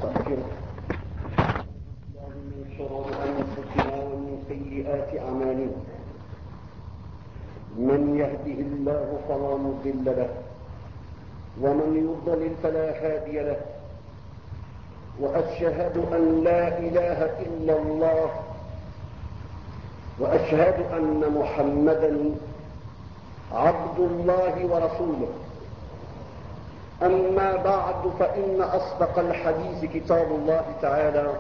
ونستغفره من شرور أنفسنا ومن سيئات أعمالنا. من يهده الله فلا مضل له ومن يضلل فلا هادي له، وأشهد أن لا إله إلا الله وأشهد أن محمدا عبد الله ورسوله. أما بعد، فإن أصدق الحديث كتاب الله تعالى،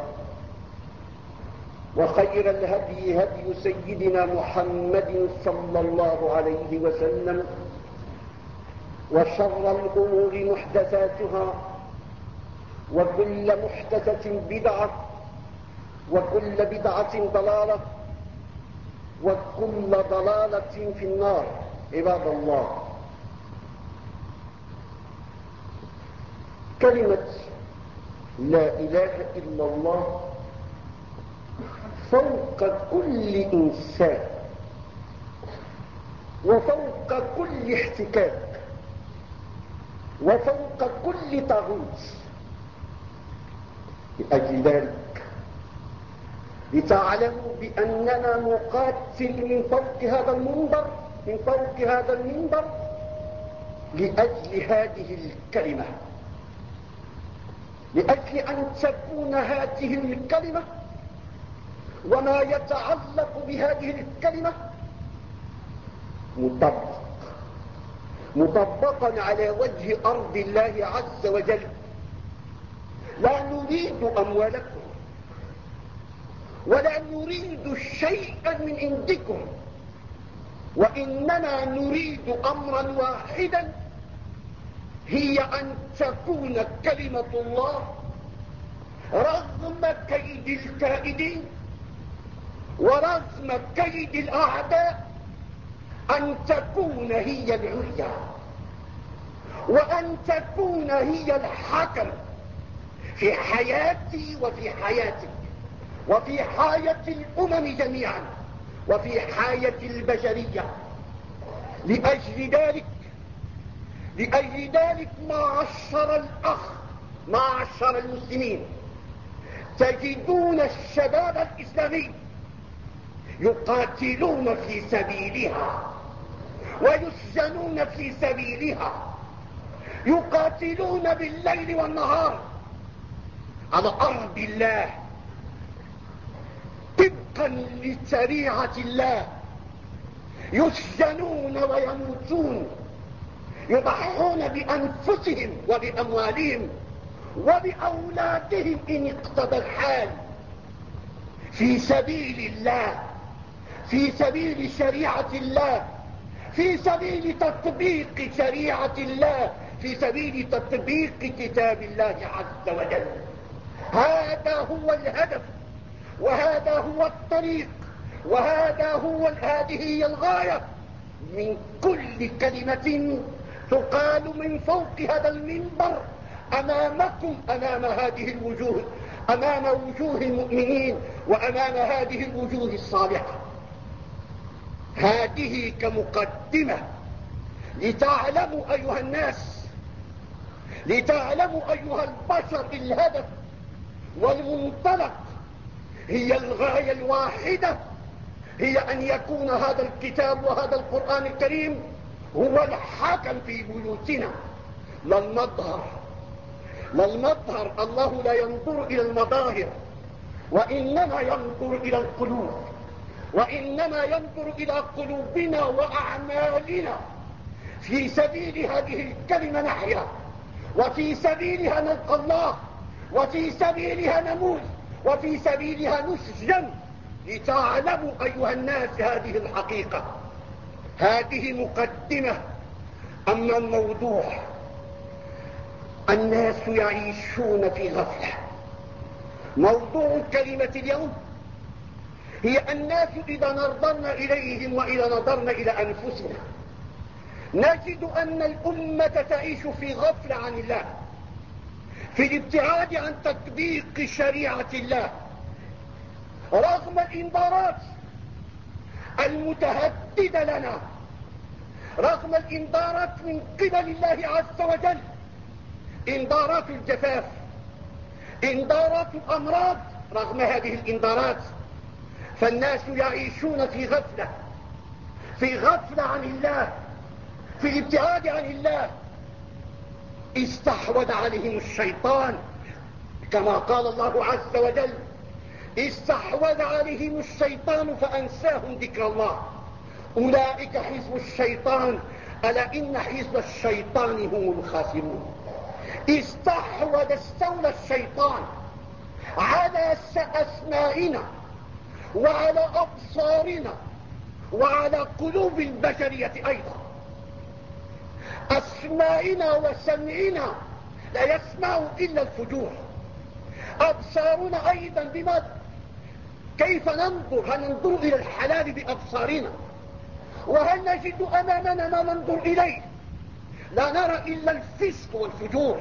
وخير الهدي هدي سيدنا محمد صلى الله عليه وسلم، وشر الأمور محدثاتها، وكل محدثة بدعة، وكل بدعة ضلالة، وكل ضلالة في النار. عباد الله، كلمة لا إله إلا الله فوق كل إنسان وفوق كل احتكاك وفوق كل طاغوت. لأجل ذلك لتعلموا بأننا نقاتل من فوق هذا المنبر لأجل هذه الكلمة، لأجل أن تكون هذه الكلمة وما يتعلق بهذه الكلمة مطبقا على وجه أرض الله عز وجل. لا نريد أموالكم ولا نريد شيئا من عندكم، وإنما نريد أمرا واحدا، هي أن تكون كلمة الله رغم كيد الكائدين ورغم كيد الأعداء، أن تكون هي العليا، وأن تكون هي الحكم في حياتي وفي حياتك وفي حياة الأمم جميعا وفي حياة البشرية. لأجل ذلك معشر المسلمين، تجدون الشباب الإسلامي يقاتلون في سبيلها ويسجنون في سبيلها، يقاتلون بالليل والنهار على أرض الله طبقا لشريعة الله، يسجنون ويموتون، يضحون بأنفسهم وبأموالهم وبأولادهم إن اقتضى الحال في سبيل الله، في سبيل شريعة الله، في سبيل تطبيق شريعة الله، في سبيل تطبيق كتاب الله عز وجل. هذا هو الهدف، وهذا هو الطريق، هذه هي الغاية من كل كلمة تقال من فوق هذا المنبر أمامكم، أمام هذه الوجوه، أمام وجوه المؤمنين وأمام هذه الوجوه الصالحة. هذه كمقدمة لتعلموا أيها الناس، لتعلموا أيها البشر، الهدف والمنطلق هي الغاية الواحدة، هي أن يكون هذا الكتاب وهذا القرآن الكريم هو الحاكم في بيوتنا، لا المظهر. الله لا ينظر إلى المظاهر، وإنما ينظر إلى القلوب، وإنما ينظر إلى قلوبنا وأعمالنا. في سبيل هذه الكلمة نحيا، وفي سبيلها نلقى الله، وفي سبيلها نموت، وفي سبيلها نسجن. لتعلموا أيها الناس هذه الحقيقة. هذه مقدمة. أما الموضوع، الناس يعيشون في غفلة. موضوع كلمة اليوم هي الناس إذا نظرنا إليهم وإذا نظرنا إلى أنفسنا نجد أن الأمة تعيش في غفلة عن الله، في الابتعاد عن تطبيق شريعة الله، رغم الإنذارات المتهددة لنا، رغم الإنذارات من قبل الله عز وجل، إنذارات الجفاف، انذارات الأمراض. رغم هذه الانذارات فالناس يعيشون في غفلة عن الله، في الابتعاد عن الله. استحوذ عليهم الشيطان كما قال الله عز وجل: استحوذ عليهم الشيطان فأنساهم ذكر الله أولئك حزب الشيطان ألا إن حزب الشيطان هم الخاسرون. استولى الشيطان على أسمائنا وعلى أبصارنا وعلى قلوب البشرية أيضا. أسمائنا وسمعنا لا يسمع إلا الفجور. أبصارنا أيضا بماذا؟ كيف ننظر؟ هل ننظر إلى الحلال بأبصارنا؟ وهل نجد أمامنا ما ننظر إليه؟ لا نرى إلا الفسق والفجور.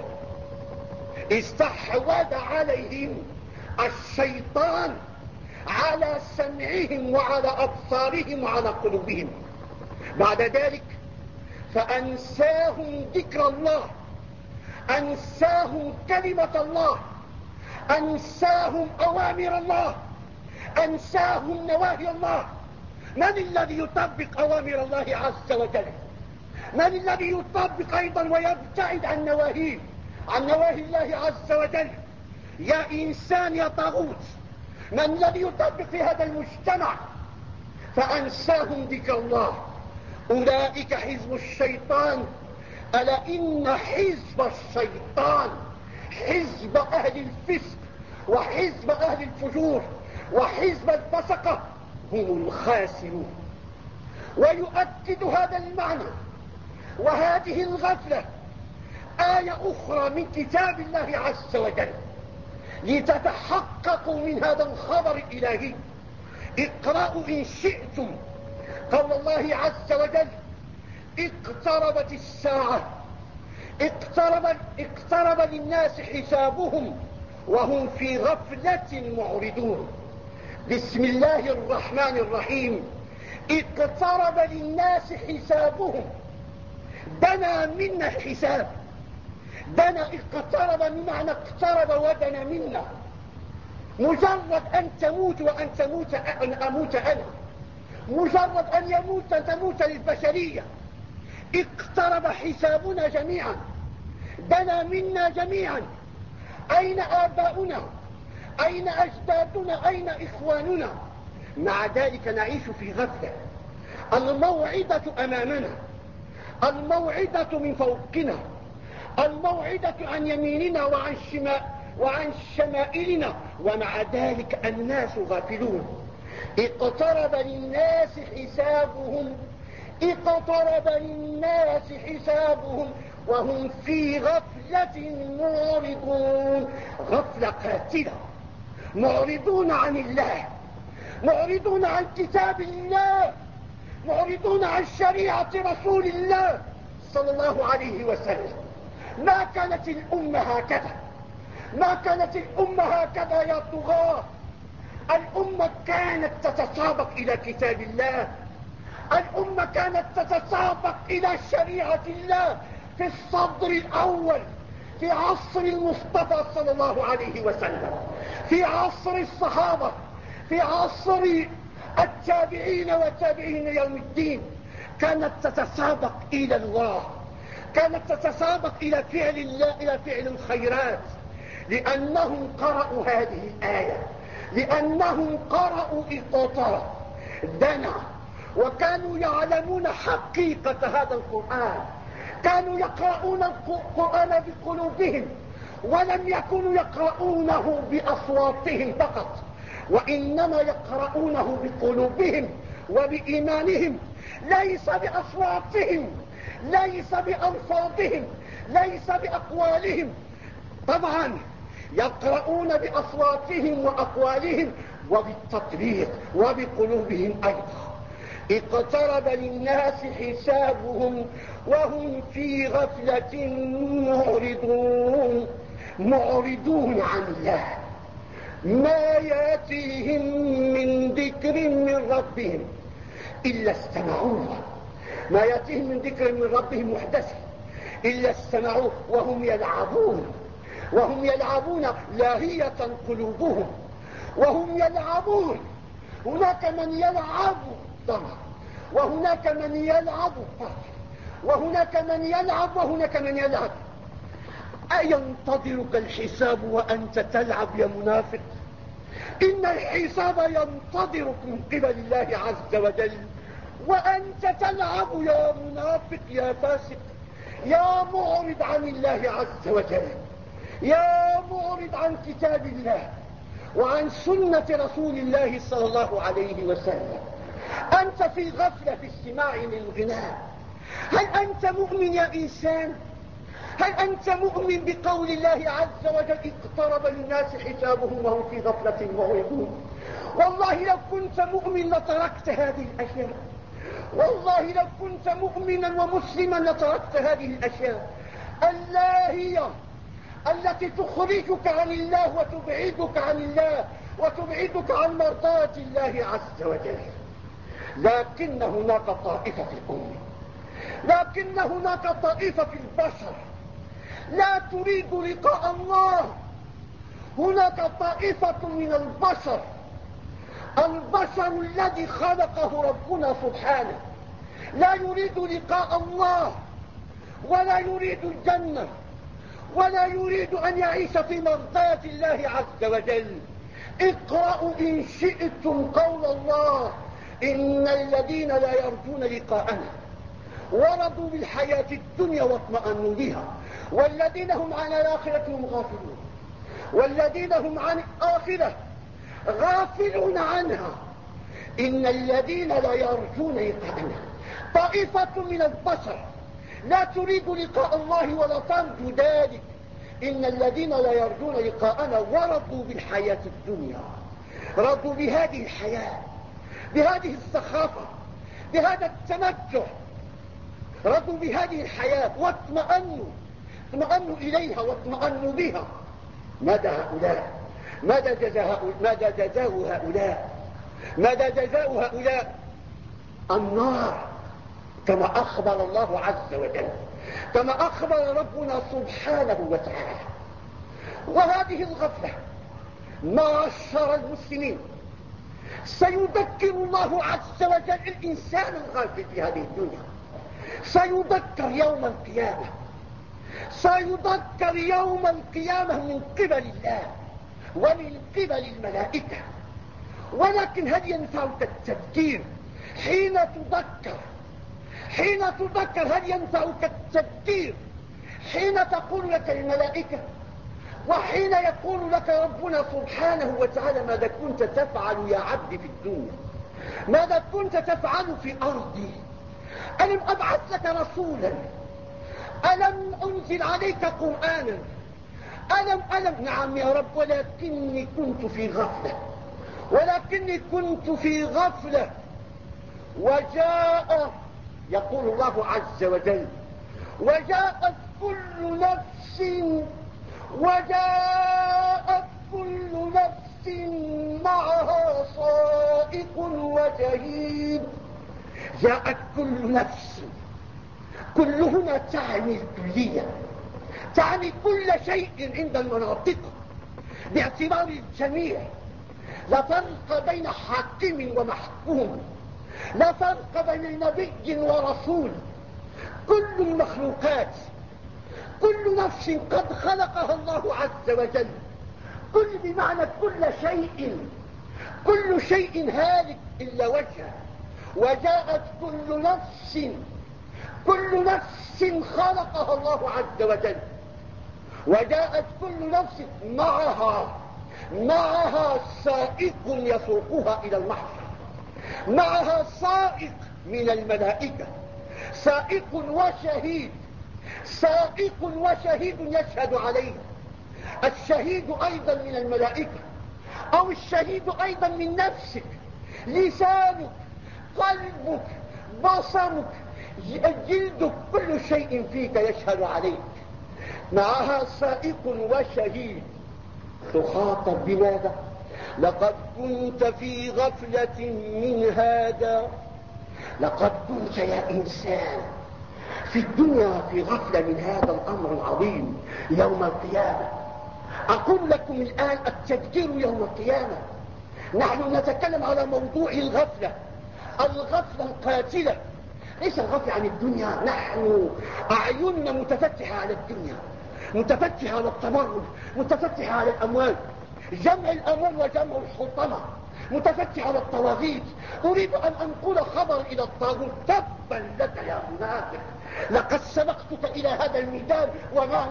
استحوذ عليهم الشيطان على سمعهم وعلى أبصارهم وعلى قلوبهم. بعد ذلك فأنساهم ذكر الله، أنساهم كلمة الله، أنساهم أوامر الله، أنساهم نواهي الله. من الذي يطبق أوامر الله عز وجل؟ من الذي يطبق أيضا ويبتعد عن نواهي الله عز وجل؟ يا إنسان يا طاغوت، من الذي يطبق في هذا المجتمع؟ فأنساهم ذكر الله أولئك حزب الشيطان ألا إن حزب الشيطان، حزب أهل الفسق وحزب أهل الفجور وحزب الفسقة، هم الخاسرون. ويؤكد هذا المعنى وهذه الغفلة آية أخرى من كتاب الله عز وجل لتتحققوا من هذا الخبر الإلهي. اقرأوا إن شئتم قول الله عز وجل: اقتربت الساعة، اقترب للناس حسابهم وهم في غفلة معرضون. بسم الله الرحمن الرحيم. اقترب للناس حسابهم، دنا منا الحساب. دنا اقترب بمعنى اقترب ودنا منا. مجرد أن تموت وأن تموت أن أموت أنا، مجرد أن تموت للبشرية. اقترب حسابنا جميعا، دنا منا جميعا. أين آباؤنا؟ أين أجدادنا؟ أين إخواننا؟ مع ذلك نعيش في غفلة. الموعدة أمامنا، الموعدة من فوقنا، الموعدة عن يميننا وعن شمائلنا، ومع ذلك الناس غافلون. اقترب للناس حسابهم، اقترب للناس حسابهم وهم في غفلة معرضون. غفلة قاتلة. معرضون عن الله، معرضون عن كتاب الله، معرضون عن شريعة رسول الله صلى الله عليه وسلم. ما كانت الأمة هكذا، ما كانت الأمة هكذا يا طغاة. الأمة كانت تتسابق إلى كتاب الله، الأمة كانت تتسابق إلى شريعة الله في الصدر الأول، في عصر المصطفى صلى الله عليه وسلم، في عصر الصحابة، في عصر التابعين وتابعين يوم الدين. كانت تتسابق إلى الله، كانت تتسابق إلى فعل الله، إلى فعل الخيرات، لأنهم قرأوا هذه الآية، لأنهم قرأوا اقترب، دنا، وكانوا يعلمون حقيقة هذا القرآن. كانوا يقرؤون القرآن بقلوبهم، ولم يكونوا يقرؤونه بأصواتهم فقط، وإنما يقرؤونه بقلوبهم وبإيمانهم، ليس بأصواتهم، ليس بألفاظهم، ليس بأقوالهم. طبعا يقرؤون بأصواتهم وأقوالهم وبالتطبيق وبقلوبهم أيضا. اقترب للناس حسابهم وهم في غفلة معرضون. معرضون عن الله، ما ياتيهم من ذكر من ربهم إلا استمعوه. ما ياتيهم من ذكر من ربهم محدث إلا استمعوه وهم يلعبون. وهم يلعبون لاهية قلوبهم، وهم يلعبون. هناك من يلعب ضمر، وهناك من يلعب باطل، وهناك من يلعب وهناك من يلعب. أينتظرك الحساب وأنت تلعب يا منافق؟ إن الحساب ينتظرك من قبل الله عز وجل وأنت تلعب يا منافق يا فاسق، يا معرض عن الله عز وجل، يا معرض عن كتاب الله وعن سنة رسول الله صلى الله عليه وسلم. أنت في غفلة في استماع للغناء. هل أنت مؤمن يا إنسان؟ هل أنت مؤمن بقول الله عز وجل اقترب للناس حسابهم وهم في غفلة معرضون؟ والله لو كنت مؤمن لتركت هذه الأشياء، والله لو كنت مؤمنا ومسلما لتركت هذه الأشياء اللاهية التي تخرجك عن الله وتبعدك عن الله وتبعدك عن مرضاة الله عز وجل. لكن هناك طائفة في الأمة، لكن هناك طائفة في البشر لا تريد لقاء الله. هناك طائفة من البشر، البشر الذي خلقه ربنا سبحانه لا يريد لقاء الله ولا يريد الجنة ولا يريد أن يعيش في مرضاة الله عز وجل. اقرأوا إن شئتم قول الله: إن الذين لا يرجون لقاءنا ورضوا بالحياة الدنيا واطمأنوا بها والذين هم عن الآخرة هم غافلون، والذين هم عن الآخرة غافلون عنها. إن الذين لا يرجون لقاءنا، طائفة من البشر لا تريد لقاء الله ولا ترجو ذلك. إن الذين لا يرجون لقاءنا ورضوا بالحياة الدنيا، رضوا بهذه الحياة، بهذه السخافة، بهذا التمتع، رضوا بهذه الحياة واطمأنوا إليها واطمأنوا بها. ماذا هؤلاء؟ ماذا جزاء هؤلاء؟ ماذا جزاء هؤلاء؟ النار، كما أخبر الله عز وجل، كما أخبر ربنا سبحانه وتعالى. وهذه الغفلة معشر المسلمين سيذكر الله عز وجل الإنسان الغافل في هذه الدنيا، سيذكر يوم القيامة، سيذكر يوم القيامة من قبل الله ومن قبل الملائكة. ولكن هل ينفعك التذكير حين تذكر؟ حين تذكر هل ينفعك التذكير حين تقول لك الملائكة وحين يقول لك ربنا سبحانه وتعالى: ماذا كنت تفعل يا عبدي في الدنيا؟ ماذا كنت تفعل في أرضي؟ ألم أبعث لك رسولا؟ ألم أنزل عليك قرآنا؟ ألم نعم يا رب، ولكني كنت في غفلة، ولكني كنت في غفلة. وجاء، يقول الله عز وجل: وجاءت كل نفس معها سائق وشهيد. جاءت كل نفس، كل هنا تعني الكلية، تعني كل شيء عند المناطق باعتبار الجميع. لا فرق بين حاكم ومحكوم، لا فرق بين نبي ورسول. كل المخلوقات، كل نفس قد خلقها الله عز وجل، كل بمعنى كل شيء هالك إلا وجهه. وجاءت كل نفس خلقها الله عز وجل، وجاءت كل نفس معها سائق يسوقها إلى المحشر، معها سائق من الملائكة، سائق وشهيد يشهد عليه. الشهيد أيضا من الملائكة، أو الشهيد أيضا من نفسك، لسانك، قلبك، بصرك، جلدك، كل شيء فيك يشهد عليك. معها سائق وشهيد. تخاطب بماذا؟ لقد كنت في غفلة من هذا. لقد كنت يا إنسان في الدنيا في غفلة من هذا الأمر العظيم يوم القيامة. أقول لكم الآن التذكير يوم القيامة. نحن نتكلم على موضوع الغفلة، الغفلة القاتلة. ليس الغفلة عن الدنيا، نحن أعيننا متفتحة على الدنيا، متفتحة على التمرد، متفتحة على الأموال، جمع الأموال وجمع الحطمة، متفتحة على الطواغيت. أريد أن أنقل خبر إلى الطاغوت: تبا لك يا منافق، لقد سبقتك إلى هذا الميدان وما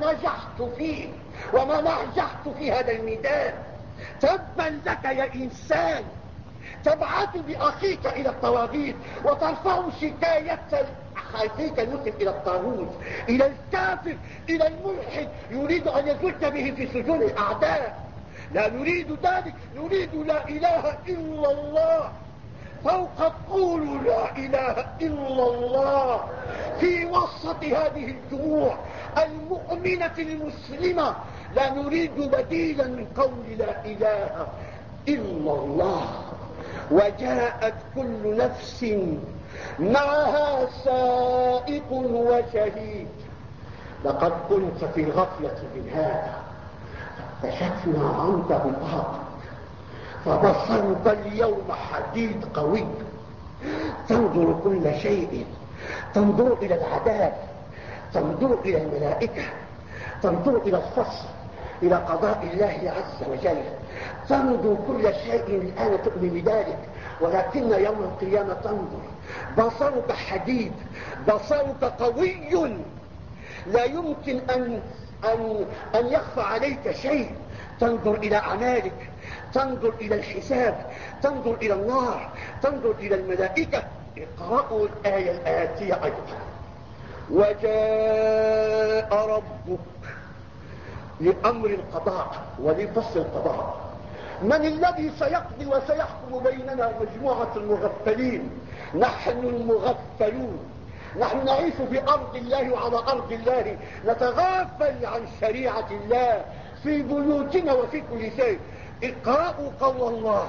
نجحت فيه هذا الميدان. تبا لك يا إنسان، تبعث بأخيك إلى الطواغيت وترفع شكاية أخيك المسلم إلى الطاغوت، إلى الكافر، إلى الملحد، يريد أن يزج به في سجون الأعداء. لا نريد ذلك، نريد لا إله إلا الله. فوق قولوا لا إله إلا الله في وسط هذه الجموع المؤمنة المسلمة. لا نريد بديلا من قول لا إله إلا الله. وجاءت كل نفس معها سائق وشهيد. لقد كنت في غفلة من هذا، كشفنا عنك غطاءك فبصرك اليوم حديد قوي، تنظر كل شيء، تنظر إلى العذاب، تنظر إلى الملائكة، تنظر إلى الفصل، إلى قضاء الله عز وجل، تنظر كل شيء. الآن تؤمن بذلك، ولكن يوم القيامة تنظر بصرك حديد، بصرك قوي، لا يمكن أن يخفى عليك شيء. تنظر إلى أعمالك، تنظر إلى الحساب، تنظر إلى النار، تنظر إلى الملائكة. اقرأوا الآية الآتية أيضا: وجاء ربك لأمر القضاء ولفصل القضاء. من الذي سيقضي وسيحكم بيننا؟ مجموعة المغفلين، نحن المغفلون. نحن نعيش في أرض الله وعلى أرض الله، نتغافل عن شريعة الله في بيوتنا وفي كل شيء. اقرأوا قول الله: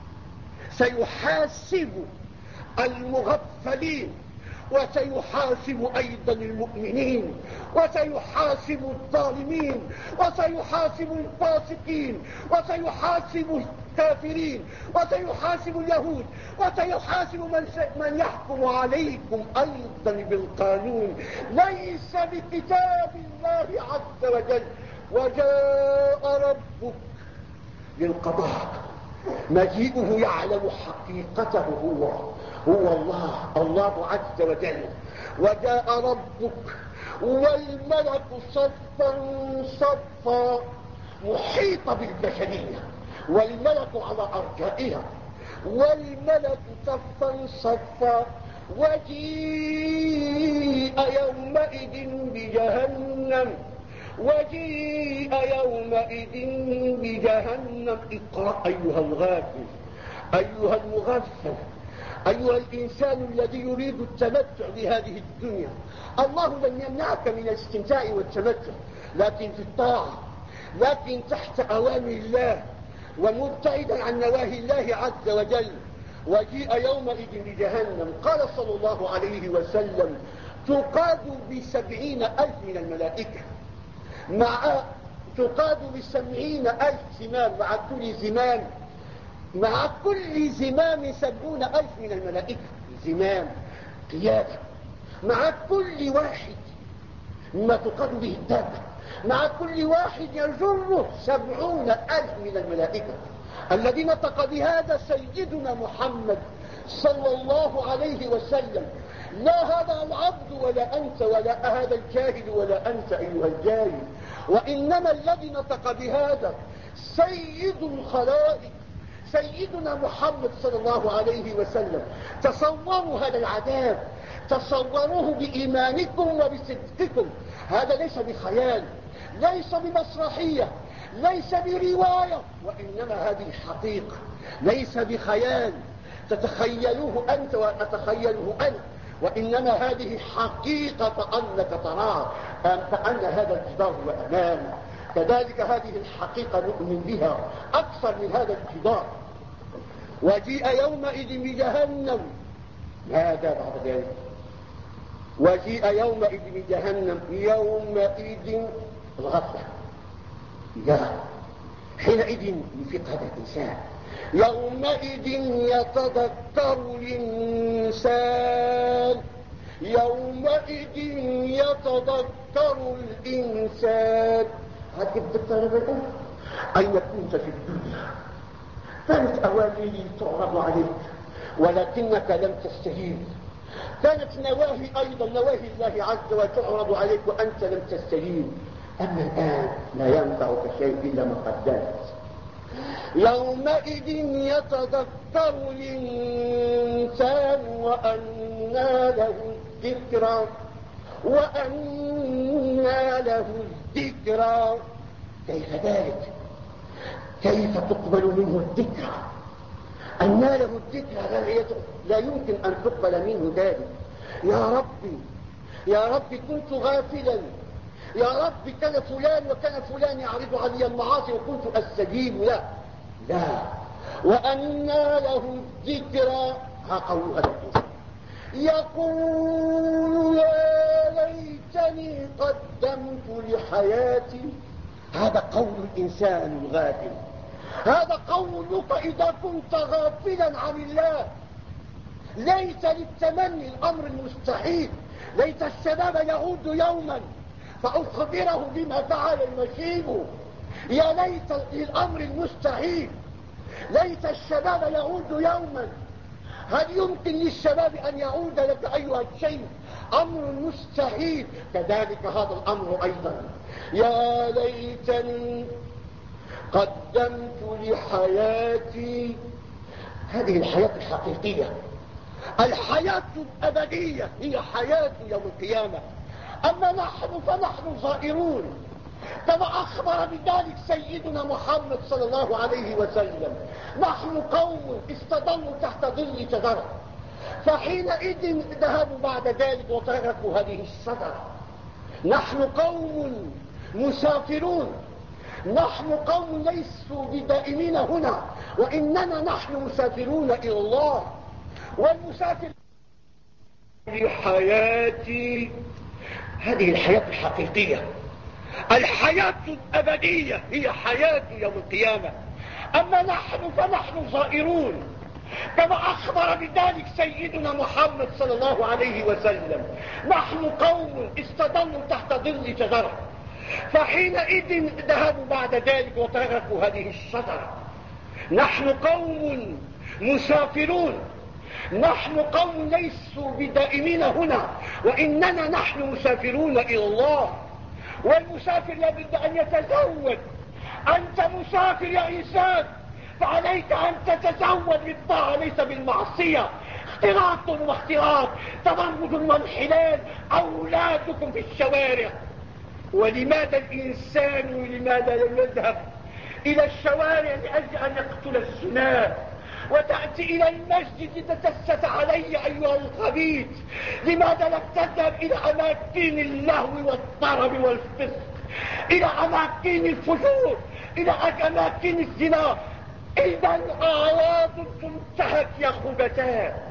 سيحاسب المغفلين، وسيحاسب أيضا المؤمنين، وسيحاسب الظالمين، وسيحاسب الفاسقين، وسيحاسب الكافرين، وسيحاسب اليهود، وسيحاسب من يحكم عليكم أيضا بالقانون، ليس بكتاب الله عز وجل. وجاء ربك للقضاء، مجيئه يعلم حقيقته هو الله عز وجل. وجاء ربك والملك صفا صفا، محيط بالبشرية، والملك على أرجائها، والملك صفا صفا. وجيء يومئذ بجهنم، وجيء يومئذ بجهنم. اقرأ أيها الغافل، أيها المغفل، أيها الإنسان الذي يريد التمتع بهذه الدنيا. الله لم يمنعك من الاستمتاع والتمتع، لكن في الطاعة، لكن تحت أوامر الله ومبتعدا عن نواهي الله عز وجل. وجيء يومئذ بجهنم، قال صلى الله عليه وسلم: تقاد ب70,000 من الملائكة، تقاد ب70,000 زمام، مع كل زمام 70,000 من الملائكة. زمام قيادة، مع كل واحد مما تقاد به الدابة، مع كل واحد يجره 70,000 من الملائكة. الذي نطق بهذا سيدنا محمد صلى الله عليه وسلم. لا هذا العبد ولا أنت، ولا هذا الجاهل ولا أنت أيها الجاهل، وإنما الذي نطق بهذا سيد الخلائق، سيدنا محمد صلى الله عليه وسلم. تصوروا هذا العذاب، تصوروه بإيمانكم وبصدقكم. هذا ليس بخيال، ليس بمسرحية، ليس برواية، وإنما هذه حقيقة، ليس بخيال تتخيلوه أنت وأتخيله أنا، وإنما هذه حقيقة كأنك تراه، كأن هذا الجدار هو أمامك. كذلك هذه الحقيقة نؤمن بها أكثر من هذا الجدار. وجيء يومئذ بجهنم، ماذا بعد ذلك؟ وجيء يومئذ بجهنم، يومئذ الغفلة، حينئذ يفيق هذا الإنسان. يومئذ يتذكر الإنسان، يومئذ يتذكر الإنسان. هل تتذكر بالأمر؟ أين كنت في الدنيا؟ كانت أوامر تعرض عليك ولكنك لم تستجيب، كانت نواهي أيضا نواهي الله عز وجل تعرض عليك وأنت لم تستجيب. أما الآن لا ينفعك شيء إلا ما قدمت. يومئذ يتذكر الإنسان وأنى له الذكرى، وأنى له الذكرى. كيف ذلك؟ كيف تقبل منه الذكرى؟ أنى له الذكرى لا يمكن أن تقبل منه ذلك. يا ربي يا ربي كنت غافلا، يا ربي كان فلان وكان فلان يعرض علي المعاصي وكنت أستجيب له. لا، وأنى له الذكرى. ها قولها الإنسان يقول يا ليتني قدمت لحياتي. هذا قول الإنسان الغافل، هذا قولك إذا كنت غافلا عن الله. ليس للتمني الأمر المستحيل. ليت الشباب يعود يوما فأخبره بما فعل المشيب. يا ليت للأمر المستحيل. ليت الشباب يعود يوما. هل يمكن للشباب أن يعود لك أيها الشيء؟ أمر مستحيل. كذلك هذا الأمر أيضا. يا ليتني قدمت لحياتي. هذه الحياة الحقيقية، الحياة الأبدية هي حياة يوم القيامة. أما نحن فنحن ظائرون، كما أخبر بذلك سيدنا محمد صلى الله عليه وسلم. نحن قوم استظلوا تحت ظل شجرة، فحينئذ ذهبوا بعد ذلك وتركوا هذه الشجرة. نحن قوم مسافرون، نحن قوم ليسوا بدائمين هنا، وإننا نحن مسافرون إلى الله. والمسافر لحياتي، هذه الحياة الحقيقية، الحياة الأبدية هي حياة يوم القيامة. أما نحن فنحن ظائرون، كما أخبر بذلك سيدنا محمد صلى الله عليه وسلم. نحن قوم استظلوا تحت ظل شجرة، فحينئذ ذهبوا بعد ذلك وتركوا هذه الشجرة. نحن قوم مسافرون، نحن قوم ليسوا بدائمين هنا، وإننا نحن مسافرون إلى الله. والمسافر لابد أن يتزود. أنت مسافر يا إنسان، فعليك أن تتزود بالطاعة ليس بالمعصية. اختلاط واختلاط، تبرج وانحلال، أولادكم في الشوارع. ولماذا الإنسان لماذا لم يذهب إلى الشوارع لأجل أن يقتل الزنا، وتأتي إلى المسجد تتسس علي أيها الخبيث؟ لماذا لم تذهب إلى أماكن اللهو والطرب والفسق، إلى أماكن الفجور، إلى أماكن الزنا؟ إذا أعراض تنتهك يا خبثاء،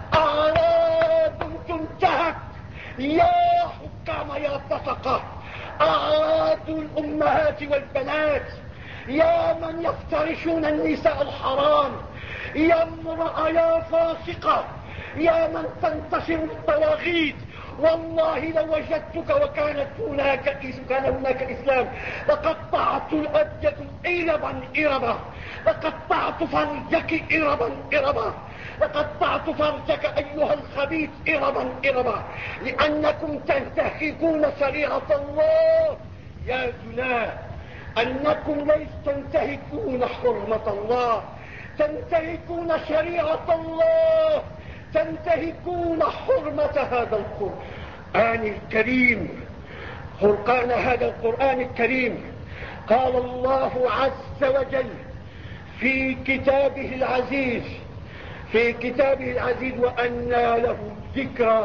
أعراض تنتهك يا حكام يا فسقة، أعراض الأمهات والبنات، يا من يفترشون النساء الحرام، يا امرأة يا فاسقة، يا من تنتشر الطواغيت. والله لو وجدتك وكان هناك إسلام لقطعت الأبيض إربا إربا، لقطعت فرجك إربا إربا، لقطعت فرجك أيها الخبيث إربا إربا، لأنكم تنتهكون شريعة الله يا زنا. أنكم ليس تنتهكون حرمة الله، تنتهكون شريعة الله، تنتهكون حرمة هذا القرآن الكريم. فرقان هذا القرآن الكريم. قال الله عز وجل في كتابه العزيز، في كتابه العزيز: وأنى له الذكرى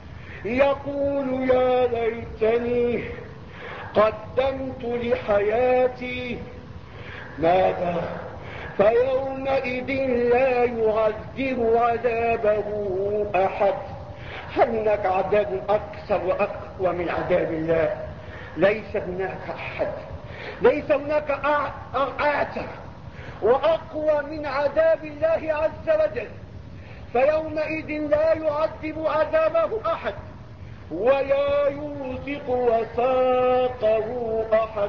يقول يا ليتني قدمت لحياتي. ماذا؟ فيومئذ لا يعذب عذابه أحد. هل هناك عذاب أكثر وأقوى من عذاب الله؟ ليس هناك أحد. ليس هناك أعتر وأقوى من عذاب الله عز وجل، فيومئذ لا يعذب عذابه أحد ولا يوثق وثاقه أحد.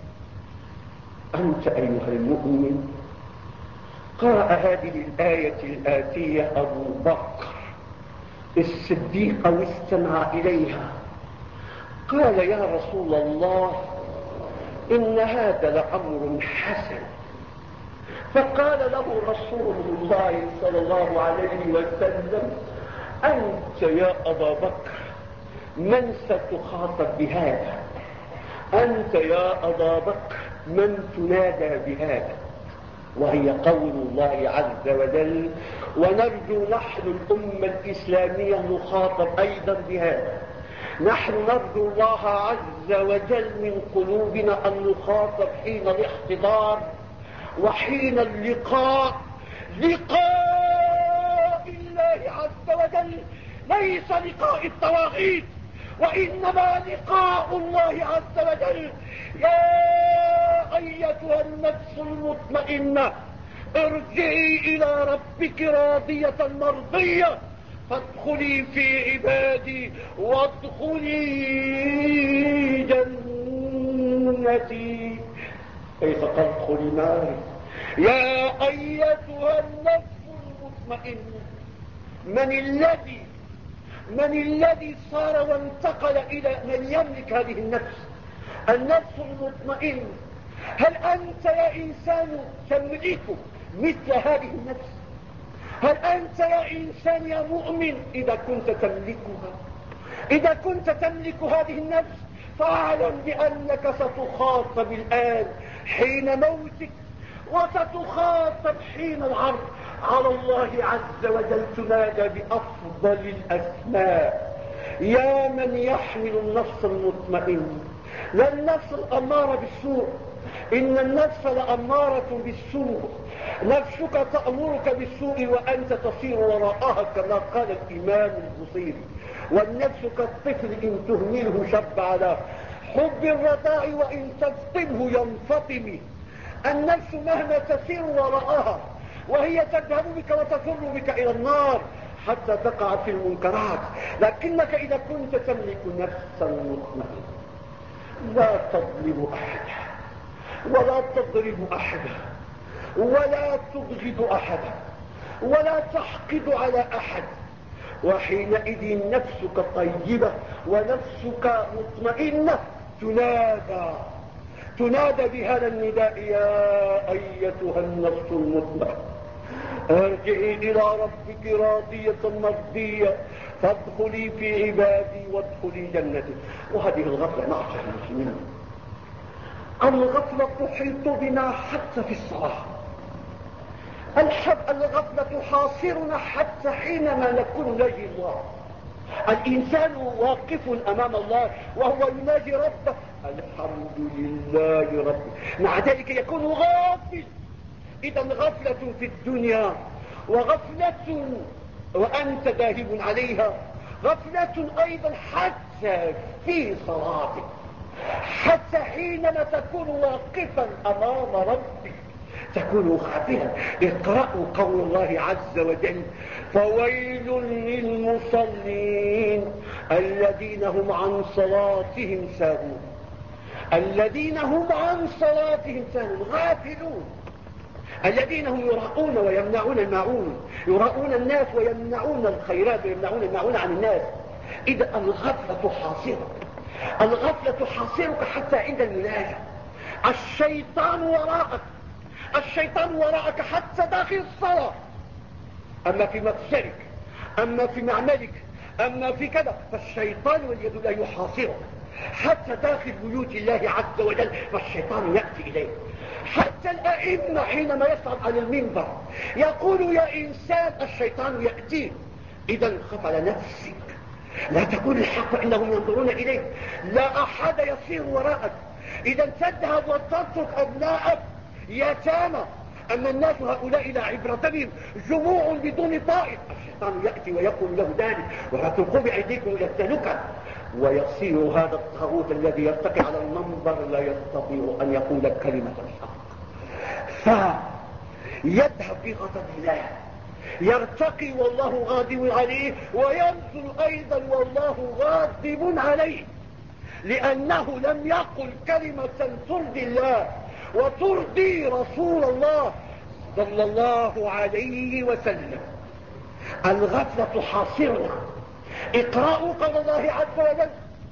أنت أيها المؤمن قرأ هذه الآية الآتية أبو بكر الصديق واستمع إليها، قال يا رسول الله إن هذا لأمر حسن. فقال له رسول الله صلى الله عليه وسلم أنت يا أبا بكر من ستخاطب بهذا؟ أنت يا أبا بكر من تنادى بهذا؟ وهي قول الله عز وجل، ونرجو نحن الأمة الإسلامية نخاطب أيضا بهذا. نحن نرجو الله عز وجل من قلوبنا أن نخاطب حين الاحتضار وحين اللقاء، لقاء الله عز وجل ليس لقاء الطواغيت، وإنما لقاء الله عز وجل. يا أيتها النفس المطمئنة ارجعي إلى ربك راضية مرضية فادخلي في عبادي وادخلي جنتي. كيف تدخل ناري؟ يا أيتها النفس المطمئنة. من الذي صار وانتقل إلى من يملك هذه النفس؟ النفس المطمئنة. هل أنت يا إنسان تملك مثل هذه النفس؟ هل أنت يا إنسان يا مؤمن إذا كنت تملك هذه النفس فاعلم بأنك ستخاطب الآن حين موتك، وستخاطب حين العرض على الله عز وجل، تنادى بأفضل الأسماء. يا من يحمل النفس المطمئنة، لا النفس الأمارة بالسوء، إن النفس لأمارة بالسوء. نفسك تأمرك بالسوء وأنت تصير وراءها كما قال الإمام البصيري، والنفس كالطفل إن تهمله شب على حب الرضاع وإن تفطمه ينفطم. النفس مهما تسير وراءها وهي تذهب بك وتفر بك إلى النار حتى تقع في المنكرات، لكنك إذا كنت تملك نفسا مطمئنة لا تظلم أحدا ولا تضرب أحدا ولا تبغض أحدا ولا تحقد على أحد، وحينئذ نفسك طيبة ونفسك مطمئنة تنادى بهذا النداء: يا أيتها النفس المطمئنة ارجعي إلى ربك راضية مرضية فادخلي في عبادي وادخلي جنتي. وهذه الغفلة معشر المسلمين، الغفلة تحيط بنا حتى في الصلاة. الغفلة حاصرنا حتى حينما نكون نجي الله. الإنسان واقف أمام الله وهو يناجي ربه الحمد لله ربي، مع ذلك يكون غافل. إذا غفلة في الدنيا وغفلة وأنت ذاهب عليها، غفلة أيضا حتى في صلاتك، حتى حينما تكون واقفا أمام ربك تكون غافلا. اقرأوا قول الله عز وجل: فويل للمصلين الذين هم عن صلاتهم ساهون. الذين هم عن صلاتهم ساهون، غافلون، الذين هم يراؤون ويمنعون الماعون، يراؤون الناس ويمنعون الخيرات ويمنعون الماعون عن الناس. إذا الغفلة حاصرك حتى عند المناجاة. الشيطان وراءك حتى داخل الصلاة، أما في مفسرك، أما في معملك، أما في كذا، فالشيطان واليد لا يحاصرك. حتى داخل بيوت الله عز وجل فالشيطان يأتي إليه. حتى الأئمة حينما يصعد على المنبر يقول يا إنسان الشيطان يأتي. إذا خف على نفسك، لا تقول الحق فإنهم ينظرون إليك، لا أحد يصير وراءك. إذا تذهب وتترك أبناءك يتامى، أما الناس هؤلاء لا عبرة بهم، جموع بدون طائف. الشيطان يأتي ويقول له ذلك: ولا تلقوا بأيديكم إلى التهلكة. ويصير هذا الطاغوت الذي يرتقي على المنبر لا يستطيع أن يقول كلمة الحق، فيذهب بغضب الله، يرتقي والله غاضب عليه، وينزل أيضا والله غاضب عليه، لأنه لم يقل كلمة ترضي الله وترضي رسول الله صلى الله عليه وسلم. الغفلة حاصرنا. اقرأوا قول الله عز وجل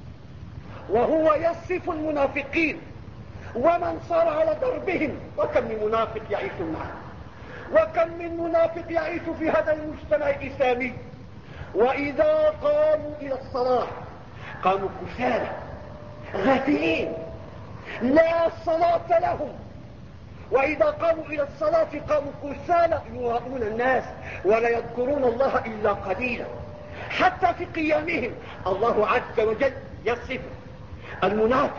وهو يصف المنافقين ومن صار على دربهم، وكم من منافق يعيش معه، وكم من منافق يعيش في هذا المجتمع الإسلامي، وإذا قاموا إلى الصلاة قاموا كسالى غافلين لا صلاة لهم، وإذا قاموا إلى الصلاة قاموا كسالى يراؤون الناس ولا يذكرون الله إلا قليلا. حتى في قيامهم الله عز وجل يصف المنافق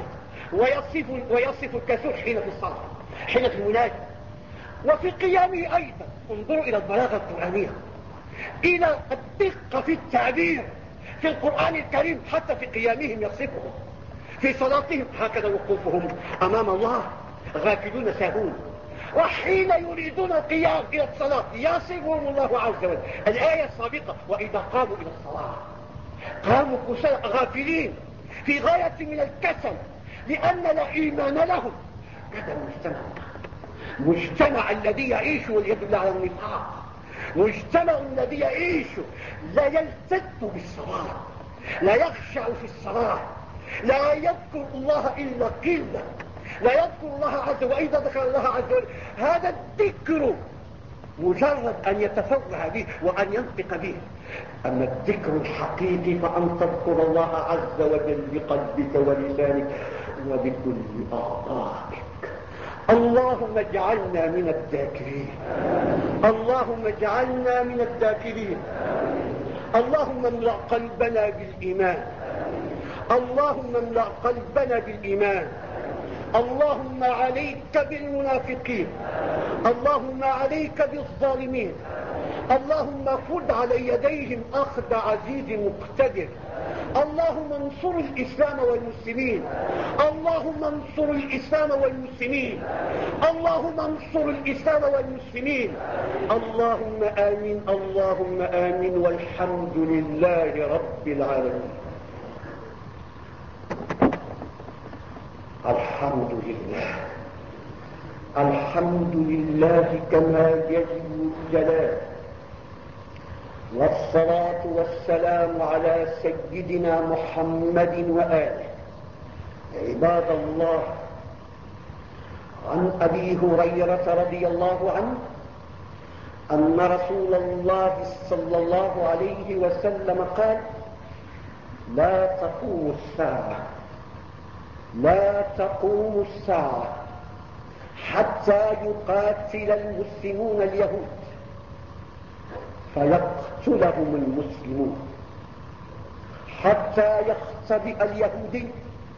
ويصف الكسول حين في الصلاة، حين في المناجاة، وفي قيامه أيضا. انظروا إلى البلاغة القرآنية، إلى الدقة في التعبير في القرآن الكريم. حتى في قيامهم يصفهم، في صلاتهم هكذا وقوفهم أمام الله غافلون ساهون، وحين يريدون القيام إلى الصلاة يصفهم الله عز وجل. الآية السابقة وإذا قاموا إلى الصلاة قاموا كسالى غافلين في غاية من الكسل، لأن لا إيمان لهم. هذا المجتمع الذي يعيش واليد الله على النفاق، مجتمع الذي يعيش لا يلتد بالصلاة، لا يخشع في الصلاة، لا يذكر الله إلا قلة، لا يذكر الله عز وجل. وإذا ذكر الله عز وجل هذا الذكر مجرد أن يتفوه به وأن ينطق به. أما الذكر الحقيقي فأن تذكر الله عز وجل بقلبك ولسانك وبكل أعضائك. اللهم اجعلنا من الذاكرين، اللهم اجعلنا من الذاكرين. اللهم املأ قلبنا بالإيمان، اللهم املأ قلبنا بالإيمان. اللهم عليك بالمنافقين، اللهم عليك بالظالمين، اللهم خذ على يديهم أخذ عزيز مقتدر. اللهم انصر الإسلام والمسلمين، اللهم انصر الإسلام والمسلمين، اللهم انصر الإسلام والمسلمين. اللهم آمين، اللهم آمين، والحمد لله رب العالمين. الحمد لله، الحمد لله كما يجب الجلال، والصلاة والسلام على سيدنا محمد وآله. عباد الله، عن أبي هريرة رضي الله عنه أن رسول الله صلى الله عليه وسلم قال: لا تقوم الساعة، لا تقوم الساعة حتى يقاتل المسلمون اليهود فيقتلهم المسلمون، حتى يختبئ اليهودي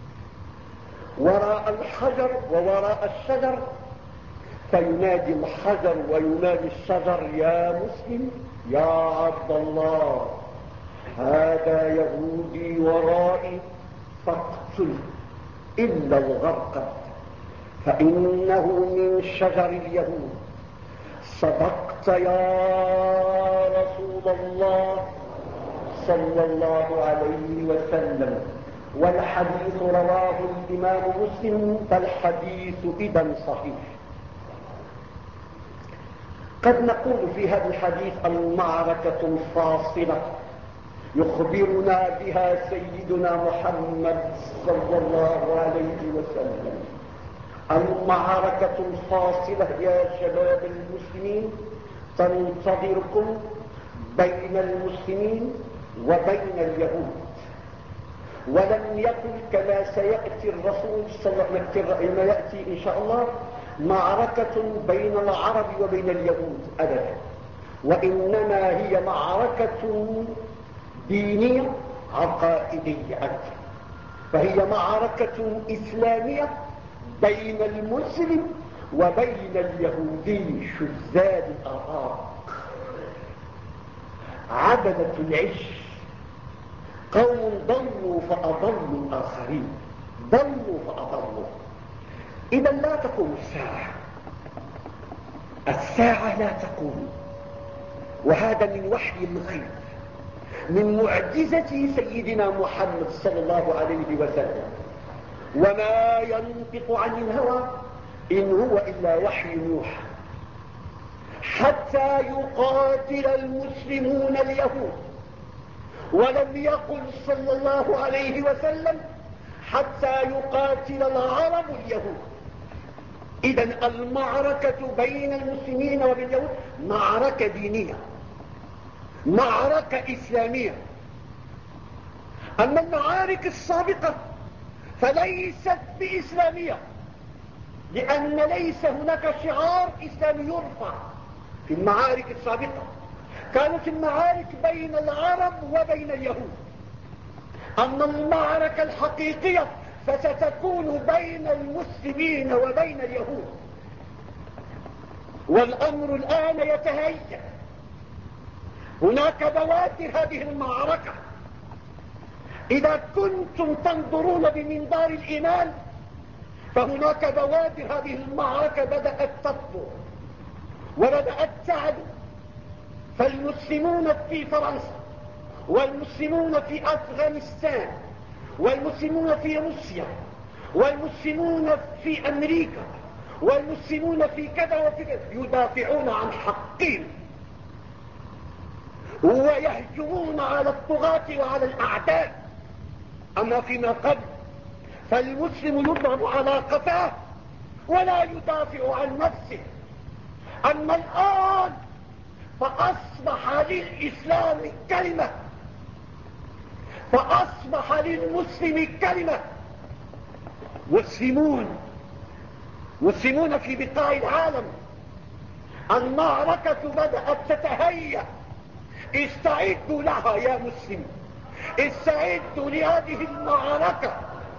وراء الحجر ووراء الشجر فينادي الحجر وينادي الشجر: يا مسلم، يا عبد الله، هذا يهودي ورائي فاقتله إلا الغرقد فإنه من شجر اليهود. صدقت يا رسول الله صلى الله عليه وسلم. والحديث رواه الإمام مسلم، فالحديث إذن صحيح. قد نقول في هذا الحديث المعركة فاصلة يخبرنا بها سيدنا محمد صلى الله عليه وسلم. المعركة الفاصلة يا شباب المسلمين تنتظركم بين المسلمين وبين اليهود. ولم يكن كما سيأتي الرسول صلى الله عليه وسلم ما يأتي إن شاء الله معركة بين العرب وبين اليهود أبدا، وإنما هي معركة دينية عقائدية أكثر. فهي معركة إسلامية بين المسلم وبين اليهودي شذاذ الآراء، عبدة العش، قوم ضلوا فأضلوا الآخرين، ضلوا فأضلوا. إذا لا تقوم الساعة، الساعة لا تقوم، وهذا من وحي الغيب، من معجزة سيدنا محمد صلى الله عليه وسلم. وما ينطق عن الهوى إن هو إلا وحي يوحى، حتى يقاتل المسلمون اليهود. ولم يقل صلى الله عليه وسلم حتى يقاتل العرب اليهود. إذن المعركة بين المسلمين وبين اليهود معركة دينية، معركة إسلامية. أما المعارك السابقة فليست بإسلامية، لأن ليس هناك شعار إسلامي يرفع في المعارك السابقة. كانت المعارك بين العرب وبين اليهود. أما المعركة الحقيقية فستكون بين المسلمين وبين اليهود. والأمر الآن يتهيأ، هناك بوادر هذه المعركة. إذا كنتم تنظرون بمنظار الإيمان فهناك بوادر هذه المعركة بدأت تطبع وبدأت تعلو. فالمسلمون في فرنسا، والمسلمون في أفغانستان، والمسلمون في روسيا، والمسلمون في أمريكا، والمسلمون في كذا وفي كذا يدافعون عن حقهم ويهجمون على الطغاة وعلى الأعداء. أما فيما قبل فالمسلم يضرب على قفاه ولا يدافع عن نفسه. أما الآن فأصبح للإسلام كلمة، فأصبح للمسلم كلمة. مسلمون في بقاع العالم، المعركة بدأت تتهيأ. استعدوا لها يا مسلم، استعدوا لهذه المعركة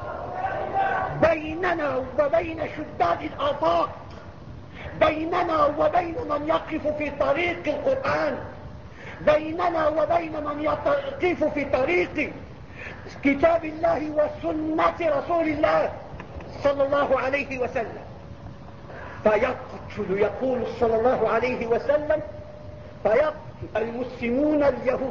بيننا وبين شداد الآفاق، بيننا وبين من يقف في طريق القرآن، بيننا وبين من يقف في طريق كتاب الله وسنة رسول الله صلى الله عليه وسلم. فيقتل، يقول صلى الله عليه وسلم، فيقتل المسلمون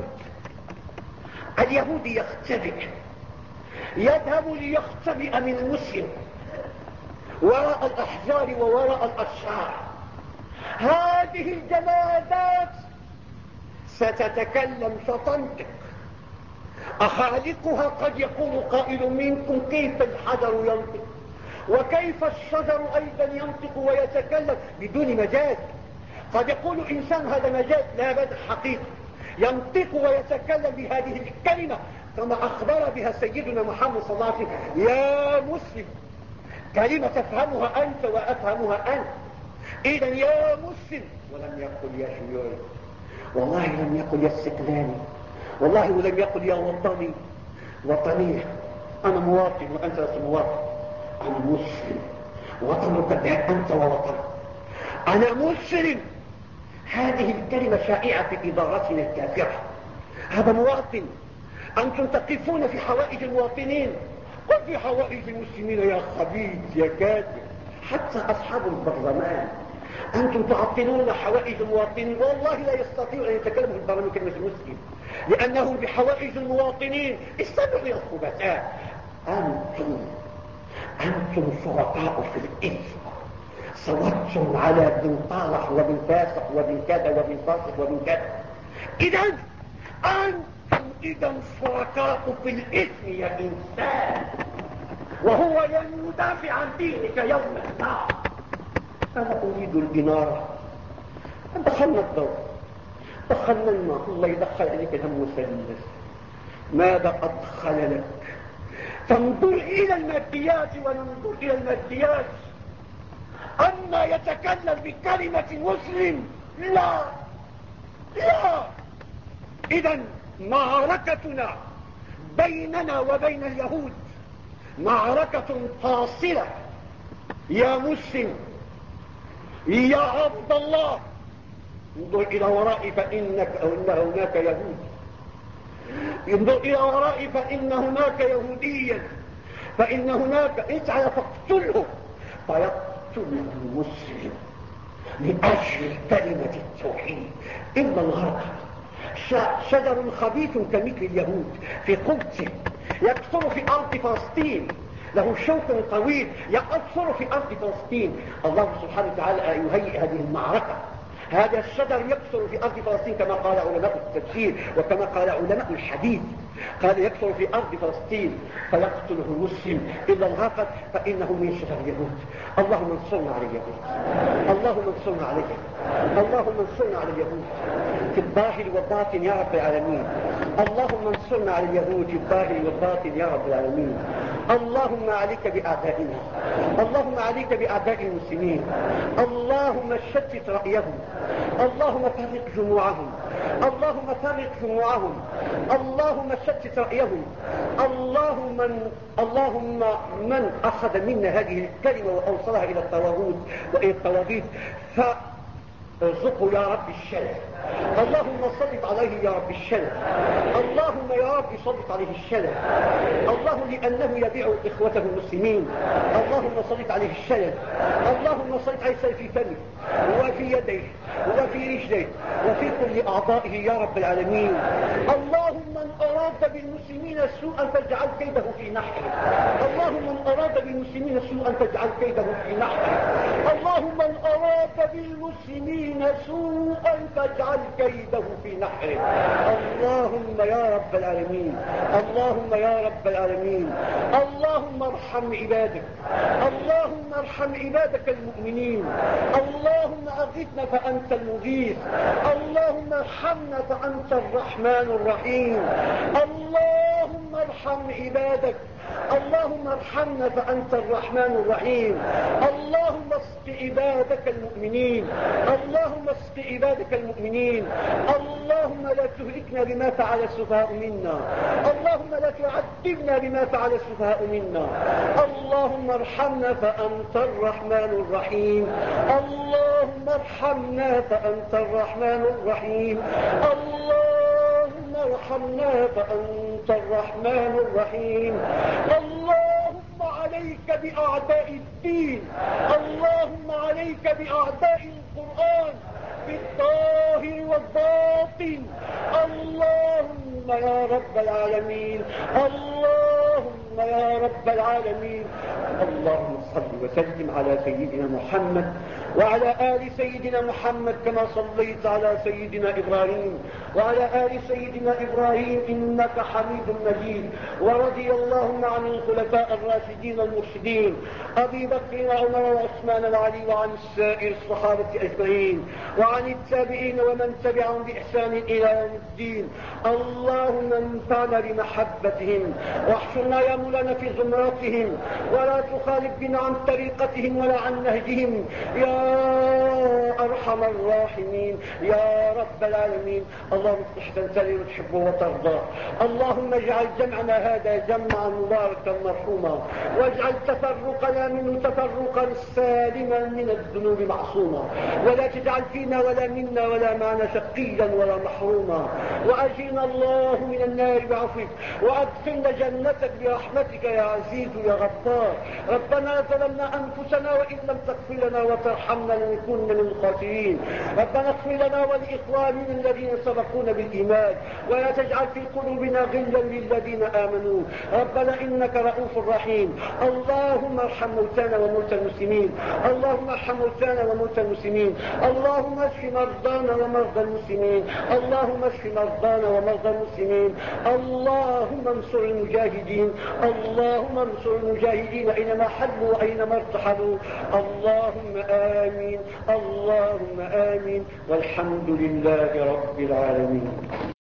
اليهود يختبئ، يذهب ليختبئ من المسلم وراء الأحجار ووراء الأشجار. هذه الجمادات ستتكلم، ستنطق. أخالقها قد يقول قائل منكم كيف الحجر ينطق وكيف الشجر أيضا ينطق ويتكلم بدون مجاز. قد يقول إنسان هذا مجاز، لا بد حقيقة، ينطق ويتكلم بهذه الكلمة كما أخبر بها سيدنا محمد صلى الله عليه وسلم: يا مسلم، كلمة تفهمها أنت وأفهمها أنت. إذا يا مسلم، ولم يقل يا شيوعي، والله لم يقل يا استقلالي، والله ولم يقل يا وطني، وطني. أنا مواطن وأنت لست مواطن، أنا مسلم، وطنك ده أنت ووطنك، أنا مسلم. هذه الكلمة شائعة في إدارتنا الكافرة. هذا مواطن، أنتم تقفون في حوائج المواطنين، قل في حوائج المسلمين يا خبيث يا كافر. حتى أصحاب البرلمان أنتم تعطلون حوائج المواطنين، والله لا يستطيع أن يتكلموا في البرلمان كلمة مسلم، لأنهم بحوائج المواطنين. استمعوا يا الخبثاء، أنتم شركاء في الإثم، صوتتم على بن طالح وبن فاسق وبن كذا وبن فاسق وبن كذا. إذا شركاء في الإثم يا إنسان، وهو لن يدافع عن دينك يوم النار. أنا أريد الإنارة. دخلنا الضوء، دخلنا الماء، الله يدخل عليك الهم والسلس. ماذا أدخل لك؟ تنظر إلى الماديات وننظر إلى الماديات. أما يتكلم بكلمة مسلم، لا. إذن معركتنا بيننا وبين اليهود معركة فاصلة. يا مسلم، يا عبد الله، انظر إلى ورائي فإنك أو إن هناك يهود. انظر إلى ورائي فإن هناك يهوديا، فإن هناك اسعى فاقتله، فيقتله المسلم لأجل كلمة التوحيد. إن الغرب شجر خبيث كمثل اليهود في قدس يكثر في أرض فلسطين، له شوك طويل يكثر في أرض فلسطين. الله سبحانه وتعالى يهيئ هذه المعركة. هذا الشجر يكثر في أرض فلسطين كما قال علماء التفسير وكما قال علماء الحديث، قال يكثر في أرض فلسطين فيقتله المسلم إلا الغافل فإنه من شجر اليهود. اللهم انصرنا على اليهود، اللهم انصرنا عليهم، اللهم انصرنا على اليهود في الظاهر والباطن يا رب العالمين. اللهم انصرنا على اليهود في الظاهر والباطن يا رب العالمين. اللهم عليك بأعدائنا، اللهم عليك بأعداء المسلمين، اللهم شتت رأيهم، اللهم فرق جموعهم، اللهم فرق جموعهم، اللهم شتت رأيهم. اللهم من أخذ منا هذه الكلمة وأوصلها إلى الطواغيت وإلى الطواغيت ارزقه يا رب الشلل. اللهم سلط عليه يا رب الشلل، اللهم يا رب سلط عليه الشلل. الله لأنه يبيع إخوته المسلمين، اللهم سلط عليه الشلل، اللهم سلط عليه الشلل في فمه وفي يديه وفي رجليه وفي كل أعضائه يا رب العالمين. اللهم من أراد بالمسلمين سوءا فاجعل كيده في نحره، اللهم من أراد بالمسلمين سوءا فاجعل كيده في نحره، اللهم من أراد بالمسلمين سوءا فاجعل كيده في نحره. اللهم يا رب العالمين، اللهم يا رب العالمين، اللهم ارحم عبادك، اللهم ارحم عبادك المؤمنين، اللهم أغثنا فأنت المغيث، اللهم ارحمنا فأنت الرحمن الرحيم. اللهم ارحم عبادك، اللهم ارحمنا فأنت الرحمن الرحيم. اللهم اسق عبادك المؤمنين، اللهم اسق عبادك المؤمنين. اللهم لا تهلكنا بما فعل السفهاء منا، اللهم لا تعذبنا بما فعل السفهاء منا. اللهم ارحمنا فأنت الرحمن الرحيم، اللهم ارحمنا فأنت الرحمن الرحيم. اللهم ارحمنا فأنت الرحمن الرحيم. اللهم عليك بأعداء الدين، اللهم عليك بأعداء القرآن بالظاهر والباطن. اللهم يا رب العالمين، اللهم يا رب العالمين. اللهم صل وسلم على سيدنا محمد وعلى آل سيدنا محمد كما صليت على سيدنا إبراهيم وعلى آل سيدنا إبراهيم إنك حميد مجيد. ورضي اللهم عن الخلفاء الراشدين المرشدين أبي بكر وعمر وعثمان وعلي وعن سائر الصحابة أجمعين وعن التابعين ومن تبعهم بإحسان إلى يوم الدين. اللهم انفعنا بمحبتهم واحشرنا يا مولانا في زمرتهم ولا تخالف بنا عن طريقتهم ولا عن نهجهم يا أرحم الراحمين يا رب العالمين. اللهم احسن تلي وتحبه وترضى. اللهم اجعل جمعنا هذا جمعا مباركا مرحوما واجعل تفرقنا منه تفرقا سالما من الذنوب معصوما ولا تجعل فينا ولا منا ولا معنا شقيا ولا محروما. وأجينا الله من النار بعفوك وأدخلنا جنتك برحمتك يا عزيز يا غفار. ربنا ظلمنا أنفسنا وإن لم تغفر لنا وترحمنا لنكون من الخاسرين. ربنا اغفر لنا ولإخواننا الذين سبقونا بالإيمان ولا تجعل في قلوبنا غلا للذين آمنوا. ربنا إنك رؤوف رحيم. اللهم ارحم موتانا وموتى المسلمين، اللهم ارحم موتانا وموتى المسلمين. اللهم اشف مرضانا ومرضى المسلمين، اللهم اشف مرضانا ومرضى المسلمين. اللهم انصر المجاهدين، اللهم انصر المجاهدين أينما حلوا وأينما ارتحلوا. اللهم آمين، اللهم آمين، والحمد لله رب العالمين.